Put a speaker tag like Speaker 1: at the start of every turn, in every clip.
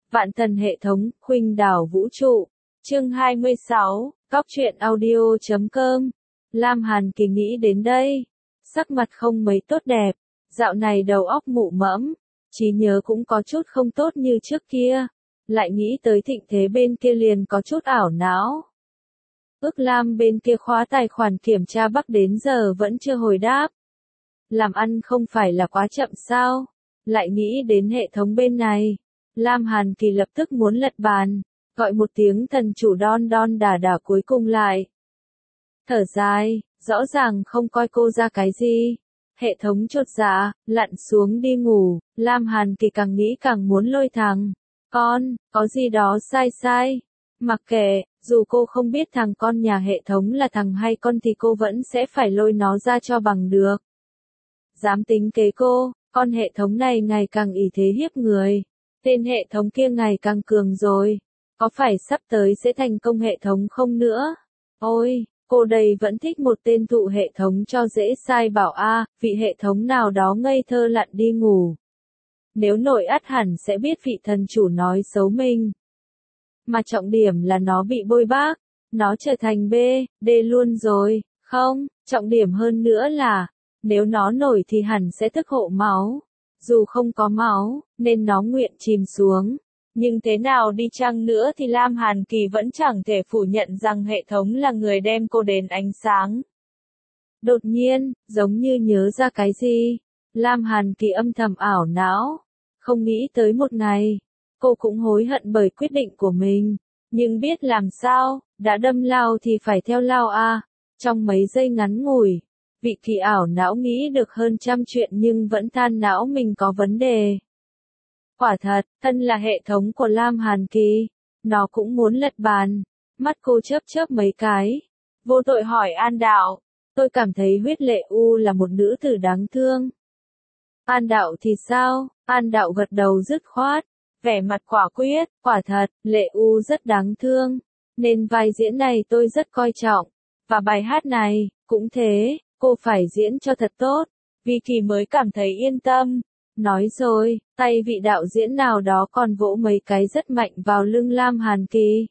Speaker 1: Vạn thần hệ thống, khuynh đảo vũ trụ. Chương 26, Cóc truyện audio.com. Lam Hàn Kỳ nghĩ đến đây, sắc mặt không mấy tốt đẹp, dạo này đầu óc mụ mẫm, trí nhớ cũng có chút không tốt như trước kia, lại nghĩ tới thịnh thế bên kia liền có chút ảo não. Ước Lam bên kia khóa tài khoản kiểm tra Bắc đến giờ vẫn chưa hồi đáp. Làm ăn không phải là quá chậm sao? Lại nghĩ đến hệ thống bên này, Lam Hàn Kỳ lập tức muốn lật bàn, gọi một tiếng thần chủ đon đon đả đả cuối cùng lại. Thở dài, rõ ràng không coi cô ra cái gì. Hệ thống chột dạ, lặn xuống đi ngủ, Lam Hàn Kỳ càng nghĩ càng muốn lôi thằng con, có gì đó sai sai. Mặc kệ, dù cô không biết thằng con nhà hệ thống là thằng hay con thì cô vẫn sẽ phải lôi nó ra cho bằng được. Dám tính kế cô, con hệ thống này ngày càng ỷ thế hiếp người. Tên hệ thống kia ngày càng cường rồi. Có phải sắp tới sẽ thành công hệ thống không nữa? Ôi, cô đây vẫn thích một tên thụ hệ thống cho dễ sai bảo vị hệ thống nào đó ngây thơ lặn đi ngủ. Nếu nổi ắt hẳn sẽ biết vị thần chủ nói xấu mình. Mà trọng điểm là nó bị bôi bác, nó trở thành B, D luôn rồi, không, trọng điểm hơn nữa là, nếu nó nổi thì hẳn sẽ thức hộ máu. Dù không có máu, nên nó nguyện chìm xuống. Nhưng thế nào đi chăng nữa thì Lam Hàn Kỳ vẫn chẳng thể phủ nhận rằng hệ thống là người đem cô đến ánh sáng. Đột nhiên, giống như nhớ ra cái gì, Lam Hàn Kỳ âm thầm ảo não. Không nghĩ tới một ngày, cô cũng hối hận bởi quyết định của mình. Nhưng biết làm sao, đã đâm lao thì phải theo lao Trong mấy giây ngắn ngủi, vị Kỳ ảo não nghĩ được hơn trăm chuyện nhưng vẫn than não mình có vấn đề. Quả thật, thân là hệ thống của Lam Hàn Kỳ, nó cũng muốn lật bàn. Mắt cô chớp chớp mấy cái, vô tội hỏi An Đạo, tôi cảm thấy Huyết Lệ U là một nữ tử đáng thương. An Đạo thì sao? An Đạo gật đầu dứt khoát, vẻ mặt quả quyết, quả thật, Lệ U rất đáng thương, nên vai diễn này tôi rất coi trọng, và bài hát này, cũng thế, cô phải diễn cho thật tốt, vì Kỳ mới cảm thấy yên tâm. Nói rồi, tay vị đạo diễn nào đó còn vỗ mấy cái rất mạnh vào lưng Lam Hàn Kỳ.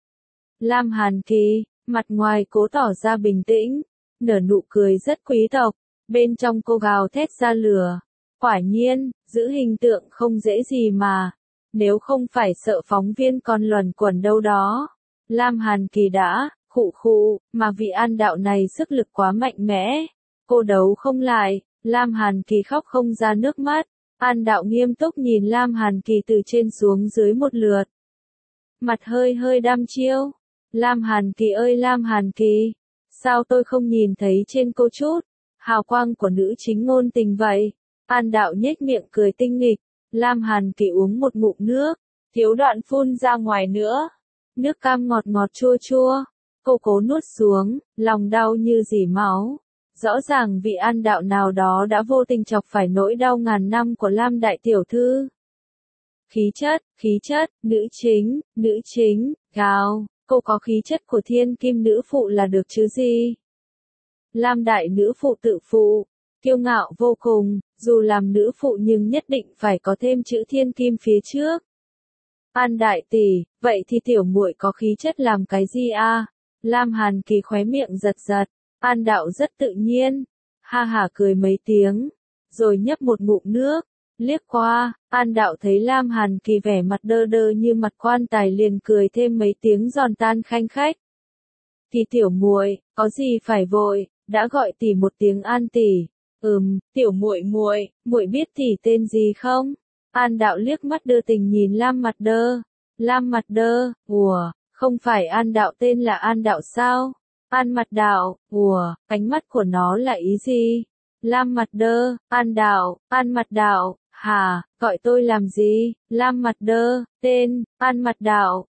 Speaker 1: Lam Hàn Kỳ, mặt ngoài cố tỏ ra bình tĩnh, nở nụ cười rất quý tộc, bên trong cô gào thét ra lửa. Quả nhiên, giữ hình tượng không dễ gì mà, nếu không phải sợ phóng viên còn luẩn quẩn đâu đó. Lam Hàn Kỳ đã, khụ, mà vị An Đạo này sức lực quá mạnh mẽ, cô đấu không lại, Lam Hàn Kỳ khóc không ra nước mắt. An Đạo nghiêm túc nhìn Lam Hàn Kỳ từ trên xuống dưới một lượt. Mặt hơi hơi đăm chiêu. Lam Hàn Kỳ ơi Lam Hàn Kỳ, sao tôi không nhìn thấy trên cô chút hào quang của nữ chính ngôn tình vậy? An Đạo nhếch miệng cười tinh nghịch. Lam Hàn Kỳ uống một ngụm nước, thiếu đoạn phun ra ngoài nữa. Nước cam ngọt ngọt chua chua. Cô cố nuốt xuống, lòng đau như dỉ máu. Rõ ràng vị An Đạo nào đó đã vô tình chọc phải nỗi đau ngàn năm của Lam đại tiểu thư. Khí chất, nữ chính, gào, cô có khí chất của thiên kim nữ phụ là được chứ gì. Lam đại nữ phụ tự phụ, kiêu ngạo vô cùng, dù làm nữ phụ nhưng nhất định phải có thêm chữ thiên kim phía trước. An đại tỷ, vậy thì tiểu muội có khí chất làm cái gì Lam Hàn Kỳ khóe miệng giật giật. An Đạo rất tự nhiên, ha hả cười mấy tiếng, rồi nhấp một ngụm nước, liếc qua, An Đạo thấy Lam Hàn Kỳ vẻ mặt đơ đơ như mặt quan tài liền cười thêm mấy tiếng giòn tan khanh khách. Thì tiểu muội, có gì phải vội, đã gọi tỷ một tiếng An tỷ. Tiểu muội muội biết tỷ tên gì không? An Đạo liếc mắt đưa tình nhìn Lam mặt đơ. Lam mặt đơ, không phải An Đạo tên là An Đạo sao? An mặt Đạo, ánh mắt của nó là ý gì? Lam mặt đơ, An mặt Đạo, gọi tôi làm gì? Lam mặt đơ, tên, An mặt Đạo,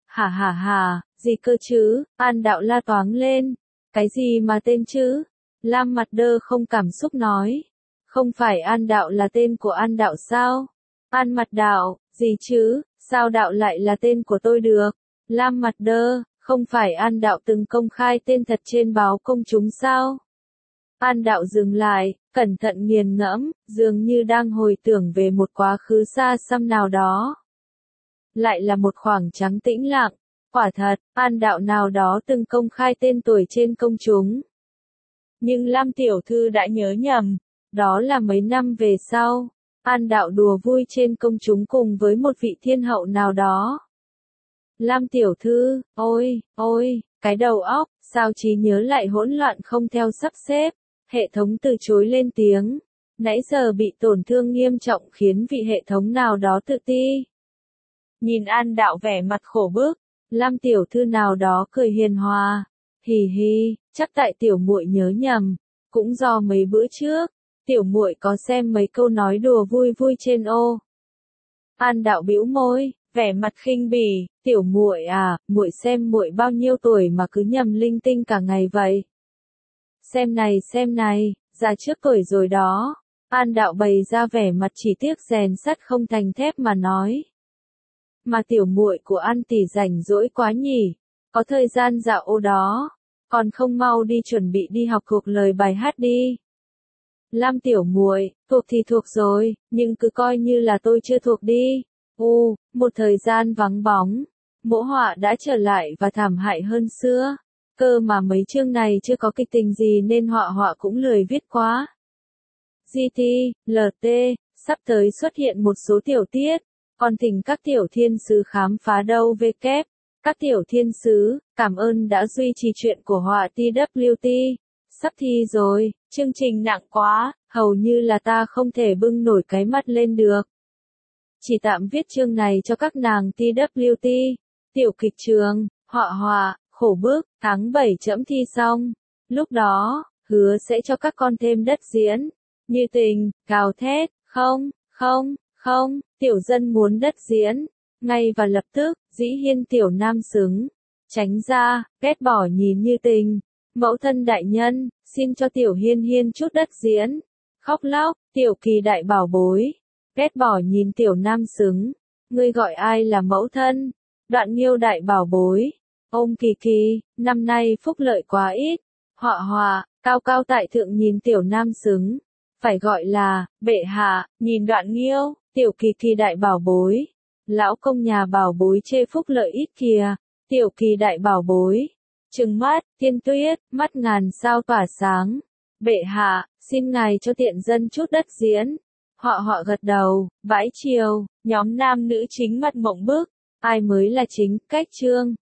Speaker 1: gì cơ chứ? An Đạo la toáng lên. Cái gì mà tên chứ? Lam mặt đơ không cảm xúc nói. Không phải An Đạo là tên của An Đạo sao? An mặt Đạo, gì chứ? Sao Đạo lại là tên của tôi được? Lam mặt đơ, không phải An Đạo từng công khai tên thật trên báo công chúng sao? An Đạo dừng lại, cẩn thận nghiền ngẫm, dường như đang hồi tưởng về một quá khứ xa xăm nào đó. lại là một khoảng trắng tĩnh lặng. Quả thật, An đạo nào đó từng công khai tên tuổi trên công chúng. Nhưng Lam tiểu thư đã nhớ nhầm, đó là mấy năm về sau, An đạo đùa vui trên công chúng cùng với một vị thiên hậu nào đó. Lam tiểu thư, ôi, cái đầu óc, sao trí nhớ lại hỗn loạn không theo sắp xếp, hệ thống từ chối lên tiếng, nãy giờ bị tổn thương nghiêm trọng khiến vị hệ thống nào đó tự ti. Nhìn An đạo vẻ mặt khổ bức, Lam tiểu thư nào đó cười hiền hòa, hì hì, chắc tại tiểu muội nhớ nhầm, cũng do mấy bữa trước, tiểu muội có xem mấy câu nói đùa vui vui trên ô. An đạo bĩu môi, vẻ mặt khinh bỉ, tiểu muội à, muội xem muội bao nhiêu tuổi mà cứ nhầm linh tinh cả ngày vậy. Xem này, già trước tuổi rồi đó. An đạo bày ra vẻ mặt chỉ tiếc rèn sắt không thành thép mà nói. Mà tiểu muội của An tỷ rảnh rỗi quá nhỉ, có thời gian dạo ô đó, còn không mau đi chuẩn bị đi học thuộc lời bài hát đi. Lam tiểu muội, thuộc thì thuộc rồi, nhưng cứ coi như là tôi chưa thuộc đi. Một thời gian vắng bóng, mỗ họa đã trở lại và thảm hại hơn xưa. Cơ mà mấy chương này chưa có kịch tình gì nên họa cũng lười viết quá. GT, LT, sắp tới xuất hiện một số tiểu tiết, còn thỉnh các tiểu thiên sứ khám phá đâu kép. Các tiểu thiên sứ, cảm ơn đã duy trì chuyện của họa TWT. Sắp thi rồi, chương trình nặng quá, hầu như là ta không thể bưng nổi cái mặt lên được. Chỉ tạm viết chương này cho các nàng TWT. Tiểu kịch trường, họa, khổ bức, tháng 7 chấm thi xong. Lúc đó, hứa sẽ cho các con thêm đất diễn. Như tình, gào thét, không, tiểu dân muốn đất diễn. Ngay và lập tức, dĩ hiên tiểu nam xứng. Tránh ra, ghét bỏ nhìn Như tình. Mẫu thân đại nhân, xin cho tiểu hiên chút đất diễn. Khóc lóc, tiểu kỳ đại bảo bối. Ghét bỏ nhìn tiểu nam xứng. Ngươi gọi ai là mẫu thân? Đoạn Nghiêu đại bảo bối. Ôm kỳ, năm nay phúc lợi quá ít. Họa, cao tại thượng nhìn tiểu nam xứng. Phải gọi là, bệ hạ, nhìn Đoạn Nghiêu, tiểu kỳ đại bảo bối. Lão công nhà bảo bối chê phúc lợi ít kìa. Tiểu kỳ đại bảo bối. Trừng mắt, Tiên Tuyết, mắt ngàn sao tỏa sáng. Bệ hạ, xin ngài cho tiện dân chút đất diễn. Họ gật đầu, bãi chiều, nhóm nam nữ chính mặt mộng bức. Ai mới là chính, cách chương.